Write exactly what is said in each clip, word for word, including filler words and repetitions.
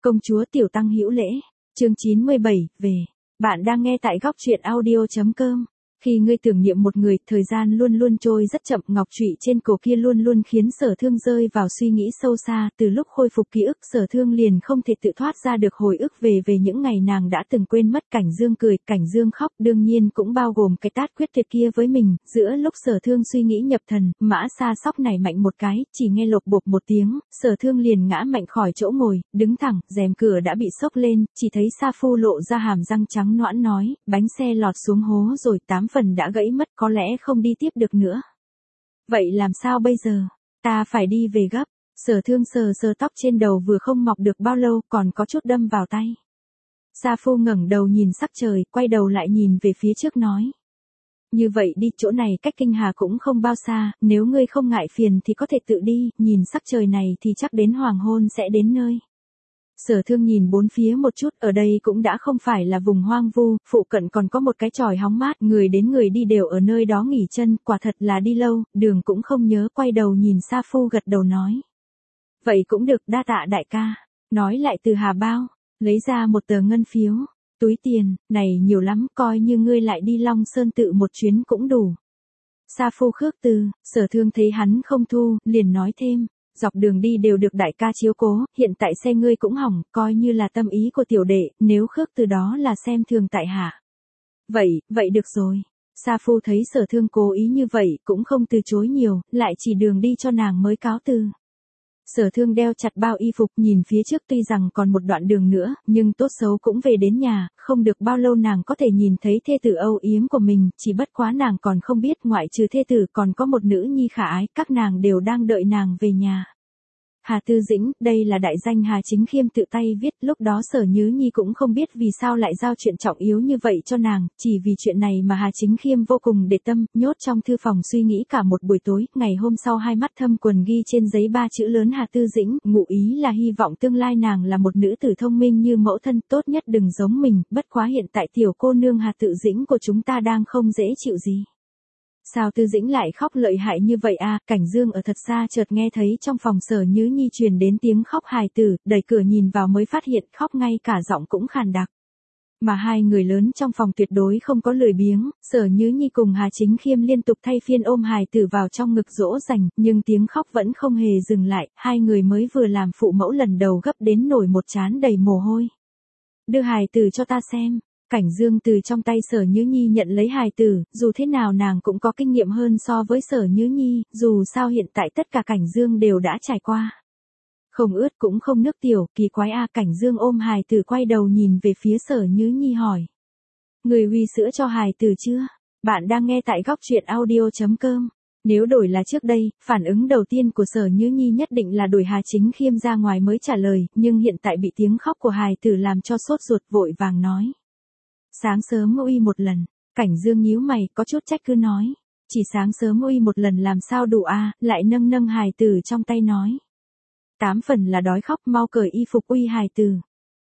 Công chúa Tiểu Tăng hữu lễ. Chương chín mươi bảy, về. Bạn đang nghe tại góc truyện audio chấm com. Khi ngươi tưởng niệm một người, thời gian luôn luôn trôi rất chậm, ngọc trụy trên cổ kia luôn luôn khiến Sở Thương rơi vào suy nghĩ sâu xa, từ lúc khôi phục ký ức Sở Thương liền không thể tự thoát ra được hồi ức về về những ngày nàng đã từng quên mất. Cảnh Dương cười, Cảnh Dương khóc, đương nhiên cũng bao gồm cái tát quyết tuyệt kia với mình. Giữa lúc Sở Thương suy nghĩ nhập thần, Mã Sa sóc nảy mạnh một cái, chỉ nghe lộp bộp một tiếng, Sở Thương liền ngã mạnh khỏi chỗ ngồi, đứng thẳng, rèm cửa đã bị xốc lên, chỉ thấy Sa Phu lộ ra hàm răng trắng nõn nói, bánh xe lọt xuống hố rồi, tám phần đã gãy mất, có lẽ không đi tiếp được nữa. Vậy làm sao bây giờ? Ta phải đi về gấp. Sở Thương sờ sờ tóc trên đầu vừa không mọc được bao lâu, còn có chút đâm vào tay. Sa Phu ngẩng đầu nhìn sắc trời, quay đầu lại nhìn về phía trước nói. Như vậy đi, chỗ này cách Kinh Hà cũng không bao xa, nếu ngươi không ngại phiền thì có thể tự đi, nhìn sắc trời này thì chắc đến hoàng hôn sẽ đến nơi. Sở Thương nhìn bốn phía một chút, ở đây cũng đã không phải là vùng hoang vu, phụ cận còn có một cái chòi hóng mát, người đến người đi đều ở nơi đó nghỉ chân, quả thật là đi lâu, đường cũng không nhớ, quay đầu nhìn Sa Phu gật đầu nói. Vậy cũng được, đa tạ đại ca. Nói lại từ hà bao, lấy ra một tờ ngân phiếu, túi tiền, này nhiều lắm, coi như ngươi lại đi Long Sơn tự một chuyến cũng đủ. Sa Phu khước từ, Sở Thương thấy hắn không thu, liền nói thêm. Dọc đường đi đều được đại ca chiếu cố, hiện tại xe ngươi cũng hỏng, coi như là tâm ý của tiểu đệ, nếu khước từ đó là xem thường tại hạ. Vậy, vậy được rồi. Sa Phu thấy Sở Thương cố ý như vậy, cũng không từ chối nhiều, lại chỉ đường đi cho nàng mới cáo từ. Sở Thương đeo chặt bao y phục, nhìn phía trước, tuy rằng còn một đoạn đường nữa, nhưng tốt xấu cũng về đến nhà, không được bao lâu nàng có thể nhìn thấy thê tử âu yếm của mình, chỉ bất quá nàng còn không biết ngoại trừ thê tử còn có một nữ nhi khả ái, các nàng đều đang đợi nàng về nhà. Hà Tư Dĩnh, đây là đại danh Hà Chính Khiêm tự tay viết, lúc đó Sở Nhứ Nhi cũng không biết vì sao lại giao chuyện trọng yếu như vậy cho nàng, chỉ vì chuyện này mà Hà Chính Khiêm vô cùng để tâm, nhốt trong thư phòng suy nghĩ cả một buổi tối, ngày hôm sau hai mắt thâm quần ghi trên giấy ba chữ lớn Hà Tư Dĩnh, ngụ ý là hy vọng tương lai nàng là một nữ tử thông minh như mẫu thân, tốt nhất đừng giống mình, bất quá hiện tại tiểu cô nương Hà Tự Dĩnh của chúng ta đang không dễ chịu gì. Sao Tư Dĩnh lại khóc lợi hại như vậy a? Cảnh Dương ở thật xa chợt nghe thấy trong phòng Sở Nhứ Nhi truyền đến tiếng khóc hài tử, đẩy cửa nhìn vào mới phát hiện khóc ngay cả giọng cũng khàn đặc. Mà hai người lớn trong phòng tuyệt đối không có lười biếng, Sở Nhứ Nhi cùng Hà Chính Khiêm liên tục thay phiên ôm hài tử vào trong ngực dỗ dành, nhưng tiếng khóc vẫn không hề dừng lại, hai người mới vừa làm phụ mẫu lần đầu gấp đến nổi một trán đầy mồ hôi. Đưa hài tử cho ta xem. Cảnh Dương từ trong tay Sở Nhứ Nhi nhận lấy hài tử, dù thế nào nàng cũng có kinh nghiệm hơn so với Sở Nhứ Nhi, dù sao hiện tại tất cả Cảnh Dương đều đã trải qua. Không ướt cũng không nước tiểu, kỳ quái a. Cảnh Dương ôm hài tử quay đầu nhìn về phía Sở Nhứ Nhi hỏi. Người uy sữa cho hài tử chưa? Bạn đang nghe tại góc truyện audio chấm com. Nếu đổi là trước đây, phản ứng đầu tiên của Sở Nhứ Nhi nhất định là đuổi Hà Chính Khiêm ra ngoài mới trả lời, nhưng hiện tại bị tiếng khóc của hài tử làm cho sốt ruột, vội vàng nói. Sáng sớm uy một lần. Cảnh Dương nhíu mày, có chút trách cứ nói. Chỉ sáng sớm uy một lần làm sao đủ a? Lại nâng nâng hài tử trong tay nói. Tám phần là đói khóc, mau cởi y phục uy hài tử.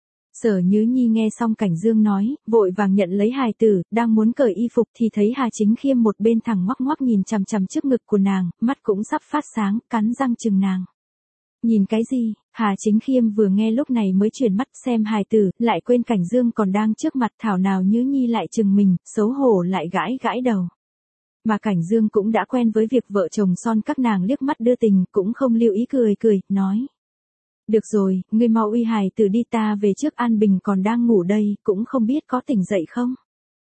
Sở Nhứ Nhi nghe xong Cảnh Dương nói, vội vàng nhận lấy hài tử, đang muốn cởi y phục thì thấy Hà Chính Khiêm một bên thẳng ngoắc ngoắc nhìn chằm chằm trước ngực của nàng, mắt cũng sắp phát sáng, cắn răng chừng nàng. Nhìn cái gì? Hà Chính Khiêm vừa nghe lúc này mới chuyển mắt xem hài tử, lại quên Cảnh Dương còn đang trước mặt, thảo nào Nhứ Nhi lại chừng mình, xấu hổ lại gãi gãi đầu. Mà Cảnh Dương cũng đã quen với việc vợ chồng son các nàng liếc mắt đưa tình, cũng không lưu ý cười cười, nói. Được rồi, ngươi mau uy hài tử đi, ta về trước, An Bình còn đang ngủ đây, cũng không biết có tỉnh dậy không.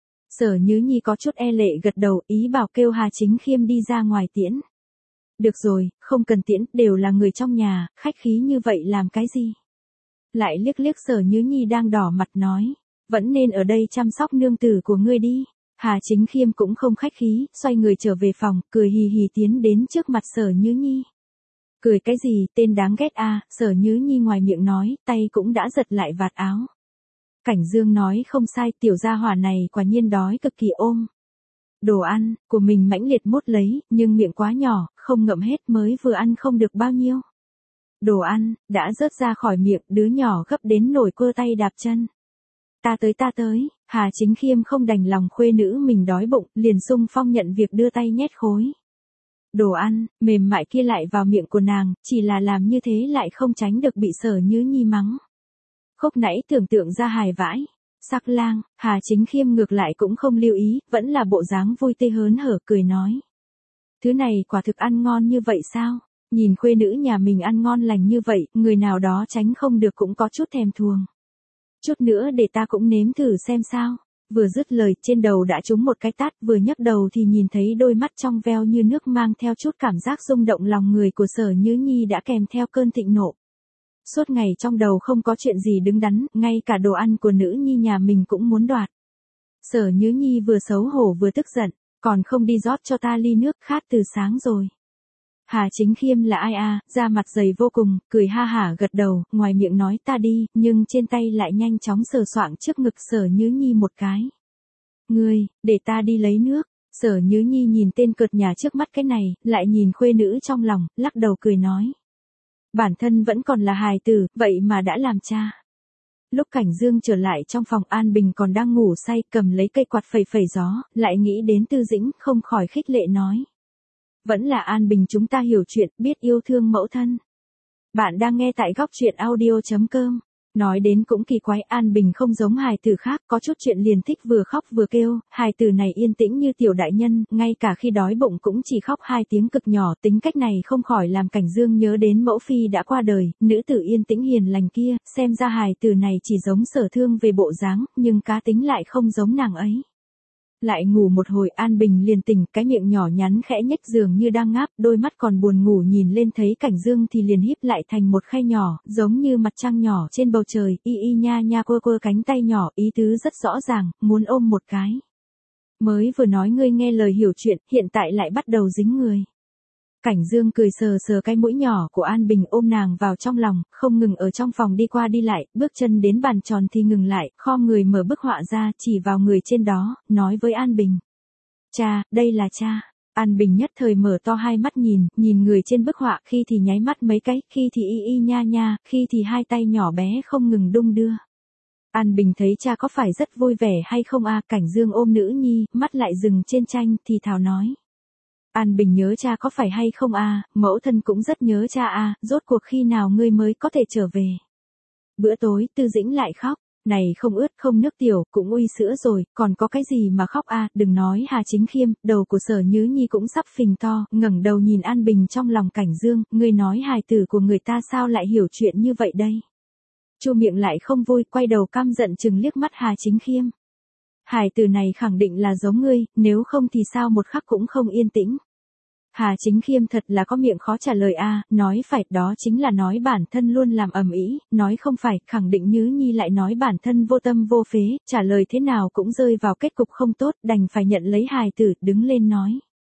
Sở Nhứ Nhi có chút e lệ gật đầu, ý bảo kêu Hà Chính Khiêm đi ra ngoài tiễn. Được rồi, không cần tiễn, đều là người trong nhà, khách khí như vậy làm cái gì? Lại liếc liếc Sở Nhứ Nhi đang đỏ mặt nói, vẫn nên ở đây chăm sóc nương tử của ngươi đi. Hà Chính Khiêm cũng không khách khí, xoay người trở về phòng, cười hì hì tiến đến trước mặt Sở Nhứ Nhi. Cười cái gì, tên đáng ghét a? Sở Nhứ Nhi ngoài miệng nói, tay cũng đã giật lại vạt áo. Cảnh Dương nói không sai, tiểu gia hỏa này quả nhiên đói cực kỳ ôm. Đồ ăn của mình mãnh liệt mút lấy, nhưng miệng quá nhỏ, không ngậm hết, mới vừa ăn không được bao nhiêu. Đồ ăn đã rớt ra khỏi miệng, đứa nhỏ gấp đến nổi quơ tay đạp chân. Ta tới ta tới. Hà Chính Khiêm không đành lòng khuê nữ mình đói bụng, liền xung phong nhận việc đưa tay nhét khối đồ ăn mềm mại kia lại vào miệng của nàng, chỉ là làm như thế lại không tránh được bị Sở Nhứ Nhi mắng. Khúc nãy tưởng tượng ra hài vãi. Sắc lang, Hà Chính Khiêm ngược lại cũng không lưu ý, vẫn là bộ dáng vui tươi hớn hở cười nói. Thứ này quả thực ăn ngon như vậy sao? Nhìn khuê nữ nhà mình ăn ngon lành như vậy, người nào đó tránh không được cũng có chút thèm thuồng. Chút nữa để ta cũng nếm thử xem sao. Vừa dứt lời trên đầu đã trúng một cái tát, vừa nhấc đầu thì nhìn thấy đôi mắt trong veo như nước mang theo chút cảm giác rung động lòng người của Sở Nhứ Nhi đã kèm theo cơn thịnh nộ. Suốt ngày trong đầu không có chuyện gì đứng đắn, ngay cả đồ ăn của nữ nhi nhà mình cũng muốn đoạt. Sở Nhứ Nhi vừa xấu hổ vừa tức giận, còn không đi rót cho ta ly nước, khát từ sáng rồi. Hà Chính Khiêm là ai à, da mặt dày vô cùng, cười ha hả gật đầu, ngoài miệng nói ta đi, nhưng trên tay lại nhanh chóng sờ soạng trước ngực Sở Nhứ Nhi một cái. Ngươi, để ta đi lấy nước. Sở Nhứ Nhi nhìn tên cợt nhà trước mắt cái này, lại nhìn khuê nữ trong lòng, lắc đầu cười nói. Bản thân vẫn còn là hài tử, vậy mà đã làm cha. Lúc Cảnh Dương trở lại trong phòng, An Bình còn đang ngủ say, cầm lấy cây quạt phẩy phẩy gió, lại nghĩ đến Tư Dĩnh, không khỏi khích lệ nói. Vẫn là An Bình chúng ta hiểu chuyện, biết yêu thương mẫu thân. Bạn đang nghe tại góc truyện audio chấm com. Nói đến cũng kỳ quái, An Bình không giống hài tử khác, có chút chuyện liền thích vừa khóc vừa kêu, hài tử này yên tĩnh như tiểu đại nhân, ngay cả khi đói bụng cũng chỉ khóc hai tiếng cực nhỏ, tính cách này không khỏi làm Cảnh Dương nhớ đến mẫu phi đã qua đời, nữ tử yên tĩnh hiền lành kia, xem ra hài tử này chỉ giống Sở Thương về bộ dáng, nhưng cá tính lại không giống nàng ấy. Lại ngủ một hồi, An Bình liền tỉnh, cái miệng nhỏ nhắn khẽ nhếch dường như đang ngáp, đôi mắt còn buồn ngủ nhìn lên thấy Cảnh Dương thì liền híp lại thành một khay nhỏ, giống như mặt trăng nhỏ trên bầu trời, y y nha nha quơ quơ cánh tay nhỏ, ý tứ rất rõ ràng, muốn ôm một cái. Mới vừa nói ngươi nghe lời hiểu chuyện, hiện tại lại bắt đầu dính người. Cảnh Dương cười sờ sờ cái mũi nhỏ của An Bình, ôm nàng vào trong lòng, không ngừng ở trong phòng đi qua đi lại, bước chân đến bàn tròn thì ngừng lại, khom người mở bức họa ra, chỉ vào người trên đó, nói với An Bình. Cha, đây là cha. An Bình nhất thời mở to hai mắt nhìn, nhìn người trên bức họa, khi thì nháy mắt mấy cái, khi thì y y nha nha, khi thì hai tay nhỏ bé không ngừng đung đưa. An Bình thấy cha có phải rất vui vẻ hay không a? Cảnh Dương ôm nữ nhi, mắt lại dừng trên tranh, thì thào nói. An Bình nhớ cha có phải hay không a? Mẫu thân cũng rất nhớ cha a, rốt cuộc khi nào ngươi mới có thể trở về. Bữa tối, Tư Dĩnh lại khóc, này không ướt không nước tiểu, cũng uy sữa rồi, còn có cái gì mà khóc a? Đừng nói Hà Chính Khiêm, đầu của Sở Nhứ Nhi cũng sắp phình to, ngẩng đầu nhìn An Bình trong lòng Cảnh Dương, ngươi nói hài tử của người ta sao lại hiểu chuyện như vậy đây? Chu miệng lại không vui, quay đầu căm giận chừng liếc mắt Hà Chính Khiêm. Hài tử này khẳng định là giống ngươi, nếu không thì sao một khắc cũng không yên tĩnh. Hà Chính Khiêm thật là có miệng khó trả lời a, nói phải, đó chính là nói bản thân luôn làm ầm ĩ, nói không phải, khẳng định Nhứ Nhi lại nói bản thân vô tâm vô phế, trả lời thế nào cũng rơi vào kết cục không tốt, đành phải nhận lấy hài tử, đứng lên nói.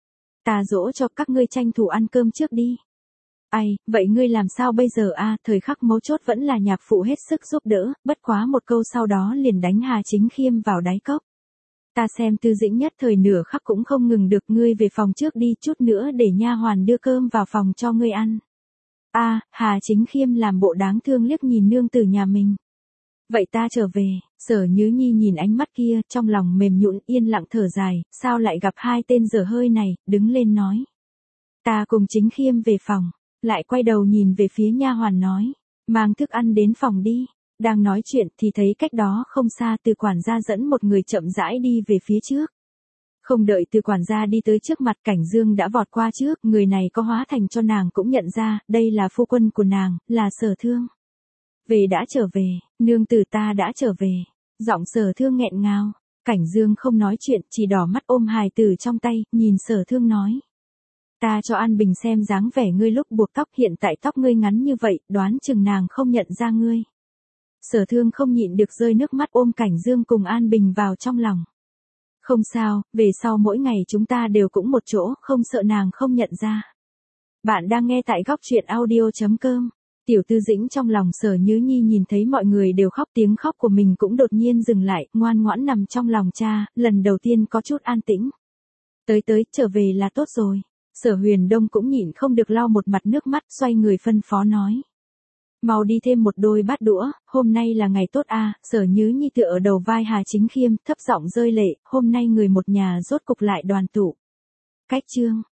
Ta dỗ cho các ngươi tranh thủ ăn cơm trước đi. Ai, vậy ngươi làm sao bây giờ a? Thời khắc mấu chốt vẫn là nhạc phụ hết sức giúp đỡ, bất quá một câu sau đó liền đánh Hà Chính Khiêm vào đáy cốc. Ta xem Tư Dĩnh nhất thời nửa khắc cũng không ngừng được, ngươi về phòng trước đi, chút nữa để nha hoàn đưa cơm vào phòng cho ngươi ăn. A, Hà Chính Khiêm làm bộ đáng thương liếc nhìn nương tử nhà mình. Vậy ta trở về. Sở Nhứ Nhi nhìn ánh mắt kia, trong lòng mềm nhũn, yên lặng thở dài, sao lại gặp hai tên dở hơi này, đứng lên nói. Ta cùng Chính Khiêm về phòng, lại quay đầu nhìn về phía nha hoàn nói, mang thức ăn đến phòng đi. Đang nói chuyện thì thấy cách đó không xa Từ quản gia dẫn một người chậm rãi đi về phía trước. Không đợi Từ quản gia đi tới trước mặt, Cảnh Dương đã vọt qua trước, người này có hóa thành cho nàng cũng nhận ra, đây là phu quân của nàng, là Sở Thương. Về đã trở về, nương tử ta đã trở về. Giọng Sở Thương nghẹn ngào, Cảnh Dương không nói chuyện, chỉ đỏ mắt ôm hài tử trong tay, nhìn Sở Thương nói. Ta cho An Bình xem dáng vẻ ngươi lúc buộc tóc, hiện tại tóc ngươi ngắn như vậy, đoán chừng nàng không nhận ra ngươi. Sở Thương không nhịn được rơi nước mắt, ôm Cảnh Dương cùng An Bình vào trong lòng. Không sao, về sau mỗi ngày chúng ta đều cũng một chỗ, không sợ nàng không nhận ra. Bạn đang nghe tại góc truyện audio chấm com. Tiểu Tư Dĩnh trong lòng Sở Nhứ Nhi nhìn thấy mọi người đều khóc, tiếng khóc của mình cũng đột nhiên dừng lại, ngoan ngoãn nằm trong lòng cha, lần đầu tiên có chút an tĩnh. Tới tới, trở về là tốt rồi. Sở Huyền Đông cũng nhịn không được lau một mặt nước mắt, xoay người phân phó nói. Mau đi thêm một đôi bát đũa, hôm nay là ngày tốt a. Sở Nhứ Nhi tựa ở đầu vai Hà Chính Khiêm, thấp giọng rơi lệ, hôm nay người một nhà rốt cục lại đoàn tụ. Cách chương